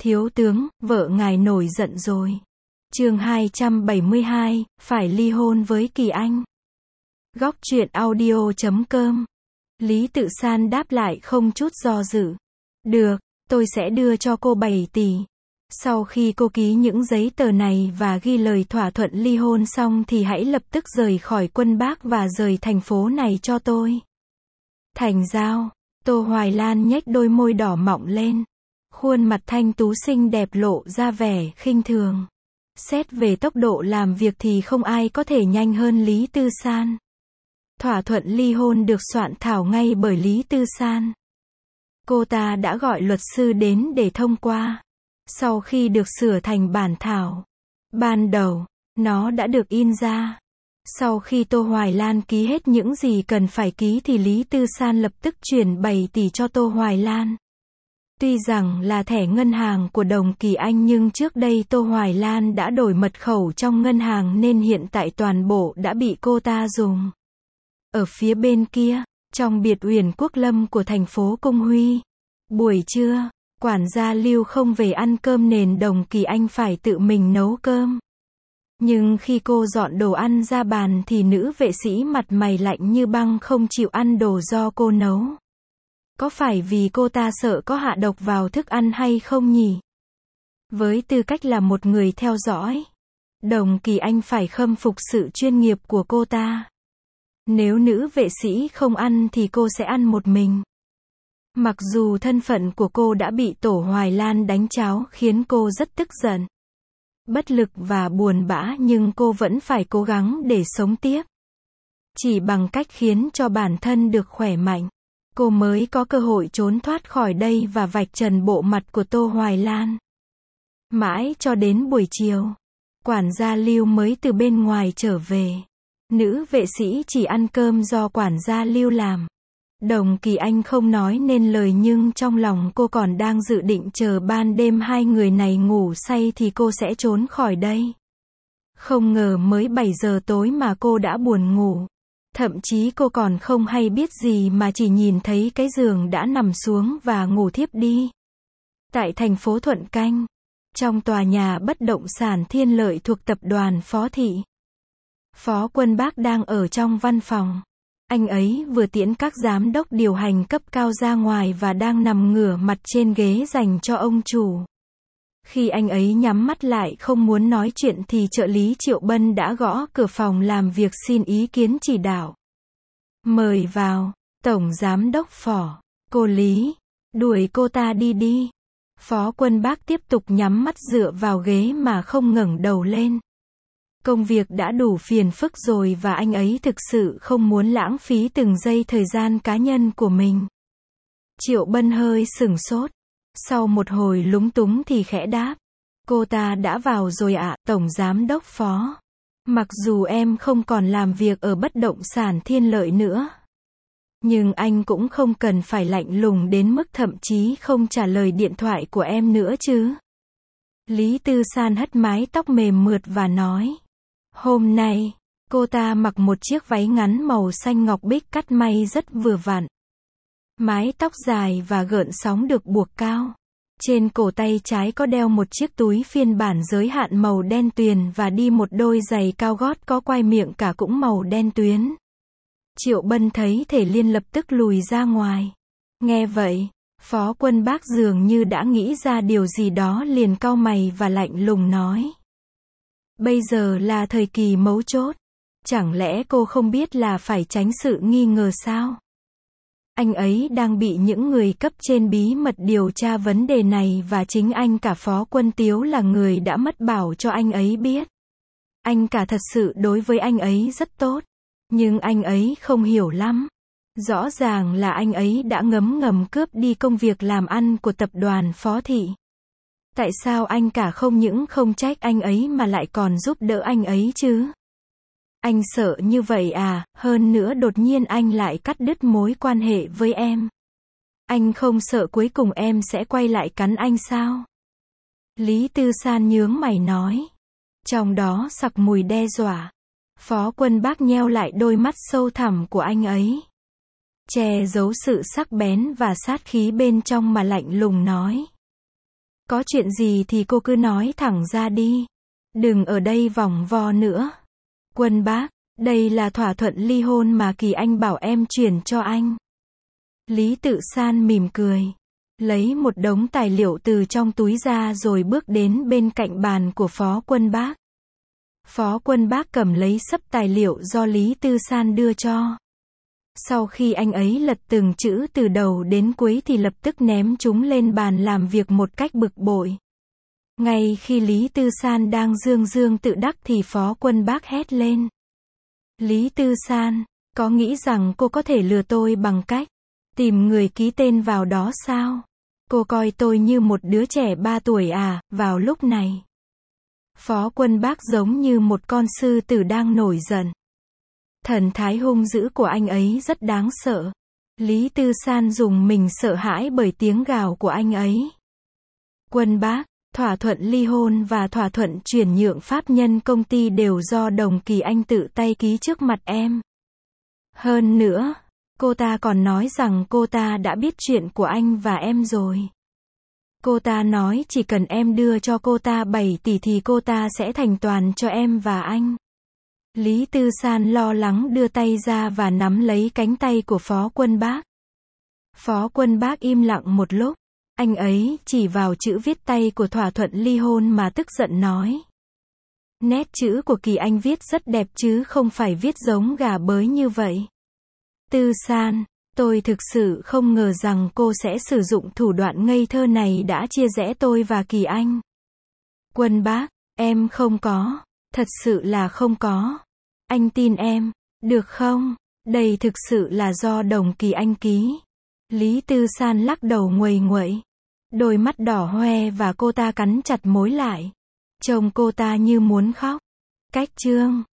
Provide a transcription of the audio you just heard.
Thiếu tướng, vợ ngài nổi giận rồi. Chương 272, phải ly hôn với Kỳ Anh. Góc truyện audio.com. Lý Tự San đáp lại không chút do dự. Được, tôi sẽ đưa cho cô 7 tỷ. Sau khi cô ký những giấy tờ này và ghi lời thỏa thuận ly hôn xong thì hãy lập tức rời khỏi Quân Bác và rời thành phố này cho tôi. Thành giao. Tô Hoài Lan nhếch đôi môi đỏ mọng lên. Khuôn mặt thanh tú xinh đẹp lộ ra vẻ khinh thường. Xét về tốc độ làm việc thì không ai có thể nhanh hơn Lý Tư San. Thỏa thuận ly hôn được soạn thảo ngay bởi Lý Tư San. Cô ta đã gọi luật sư đến để thông qua. Sau khi được sửa thành bản thảo, ban đầu, nó đã được in ra. Sau khi Tô Hoài Lan ký hết những gì cần phải ký thì Lý Tư San lập tức chuyển 7 tỷ cho Tô Hoài Lan. Tuy rằng là thẻ ngân hàng của Đồng Kỳ Anh nhưng trước đây Tô Hoài Lan đã đổi mật khẩu trong ngân hàng nên hiện tại toàn bộ đã bị cô ta dùng. Ở phía bên kia, trong biệt uyển Quốc Lâm của thành phố Cung Huy, buổi trưa, quản gia Lưu không về ăn cơm nên Đồng Kỳ Anh phải tự mình nấu cơm. Nhưng khi cô dọn đồ ăn ra bàn thì nữ vệ sĩ mặt mày lạnh như băng không chịu ăn đồ do cô nấu. Có phải vì cô ta sợ có hạ độc vào thức ăn hay không nhỉ? Với tư cách là một người theo dõi, Đồng Kỳ Anh phải khâm phục sự chuyên nghiệp của cô ta. Nếu nữ vệ sĩ không ăn thì cô sẽ ăn một mình. Mặc dù thân phận của cô đã bị Tổ Hoài Lan đánh tráo khiến cô rất tức giận, bất lực và buồn bã nhưng cô vẫn phải cố gắng để sống tiếp. Chỉ bằng cách khiến cho bản thân được khỏe mạnh, cô mới có cơ hội trốn thoát khỏi đây và vạch trần bộ mặt của Tô Hoài Lan. Mãi cho đến buổi chiều, quản gia Lưu mới từ bên ngoài trở về. Nữ vệ sĩ chỉ ăn cơm do quản gia Lưu làm. Đồng Kỳ Anh không nói nên lời nhưng trong lòng cô còn đang dự định chờ ban đêm hai người này ngủ say thì cô sẽ trốn khỏi đây. Không ngờ mới 7 giờ tối mà cô đã buồn ngủ. Thậm chí cô còn không hay biết gì mà chỉ nhìn thấy cái giường đã nằm xuống và ngủ thiếp đi. Tại thành phố Thuận Canh, trong tòa nhà bất động sản Thiên Lợi thuộc tập đoàn Phó Thị, Phó Quân Bác đang ở trong văn phòng. Anh ấy vừa tiễn các giám đốc điều hành cấp cao ra ngoài và đang nằm ngửa mặt trên ghế dành cho ông chủ. Khi anh ấy nhắm mắt lại không muốn nói chuyện thì trợ lý Triệu Bân đã gõ cửa phòng làm việc xin ý kiến chỉ đạo. Mời vào, Tổng Giám đốc Phó, cô Lý, đuổi cô ta đi đi. Phó Quân Bác tiếp tục nhắm mắt dựa vào ghế mà không ngẩng đầu lên. Công việc đã đủ phiền phức rồi và anh ấy thực sự không muốn lãng phí từng giây thời gian cá nhân của mình. Triệu Bân hơi sửng sốt. Sau một hồi lúng túng thì khẽ đáp. Cô ta đã vào rồi ạ, Tổng Giám đốc Phó. Mặc dù em không còn làm việc ở bất động sản Thiên Lợi nữa, nhưng anh cũng không cần phải lạnh lùng đến mức thậm chí không trả lời điện thoại của em nữa chứ. Lý Tư San hất mái tóc mềm mượt và nói. Hôm nay, cô ta mặc một chiếc váy ngắn màu xanh ngọc bích cắt may rất vừa vặn. Mái tóc dài và gợn sóng được buộc cao. Trên cổ tay trái có đeo một chiếc túi phiên bản giới hạn màu đen tuyền và đi một đôi giày cao gót có quai miệng cả cũng màu đen tuyến. Triệu Bân thấy thể liên lập tức lùi ra ngoài. Nghe vậy, Phó Quân Bác dường như đã nghĩ ra điều gì đó liền cau mày và lạnh lùng nói. Bây giờ là thời kỳ mấu chốt. Chẳng lẽ cô không biết là phải tránh sự nghi ngờ sao? Anh ấy đang bị những người cấp trên bí mật điều tra vấn đề này và chính anh cả Phó Quân Tiếu là người đã mất bảo cho anh ấy biết. Anh cả thật sự đối với anh ấy rất tốt. Nhưng anh ấy không hiểu lắm. Rõ ràng là anh ấy đã ngấm ngầm cướp đi công việc làm ăn của tập đoàn Phó Thị. Tại sao anh cả không những không trách anh ấy mà lại còn giúp đỡ anh ấy chứ? Anh sợ như vậy à, hơn nữa đột nhiên anh lại cắt đứt mối quan hệ với em. Anh không sợ cuối cùng em sẽ quay lại cắn anh sao? Lý Tư San nhướng mày nói. Trong đó sặc mùi đe dọa. Phó Quân Bác nheo lại đôi mắt sâu thẳm của anh ấy. Che giấu sự sắc bén và sát khí bên trong mà lạnh lùng nói. Có chuyện gì thì cô cứ nói thẳng ra đi. Đừng ở đây vòng vo nữa. Quân bác, đây là thỏa thuận ly hôn mà Kỳ Anh bảo em chuyển cho anh. Lý Tự San mỉm cười. Lấy một đống tài liệu từ trong túi ra rồi bước đến bên cạnh bàn của Phó Quân Bác. Phó Quân Bác cầm lấy xấp tài liệu do Lý Tư San đưa cho. Sau khi anh ấy lật từng chữ từ đầu đến cuối thì lập tức ném chúng lên bàn làm việc một cách bực bội. Ngay khi Lý Tư San đang dương dương tự đắc thì Phó Quân Bác hét lên. Lý Tư San, có nghĩ rằng cô có thể lừa tôi bằng cách tìm người ký tên vào đó sao? Cô coi tôi như một đứa trẻ 3 tuổi à, vào lúc này. Phó Quân Bác giống như một con sư tử đang nổi giận. Thần thái hung dữ của anh ấy rất đáng sợ. Lý Tư San dùng mình sợ hãi bởi tiếng gào của anh ấy. Quân Bác, thỏa thuận ly hôn và thỏa thuận chuyển nhượng pháp nhân công ty đều do Đồng Kỳ Anh tự tay ký trước mặt em. Hơn nữa, cô ta còn nói rằng cô ta đã biết chuyện của anh và em rồi. Cô ta nói chỉ cần em đưa cho cô ta 7 tỷ thì cô ta sẽ thành toàn cho em và anh. Lý Tư San lo lắng đưa tay ra và nắm lấy cánh tay của Phó Quân Bác. Phó Quân Bác im lặng một lúc. Anh ấy chỉ vào chữ viết tay của thỏa thuận ly hôn mà tức giận nói. Nét chữ của Kỳ Anh viết rất đẹp chứ không phải viết giống gà bới như vậy. Tư San, tôi thực sự không ngờ rằng cô sẽ sử dụng thủ đoạn ngây thơ này đã chia rẽ tôi và Kỳ Anh. Quân Bác, em không có. Thật sự là không có. Anh tin em, được không? Đây thực sự là do Đồng Kỳ Anh ký. Lý Tư San lắc đầu nguầy nguậy. Đôi mắt đỏ hoe và cô ta cắn chặt môi lại. Trông cô ta như muốn khóc. Cách chương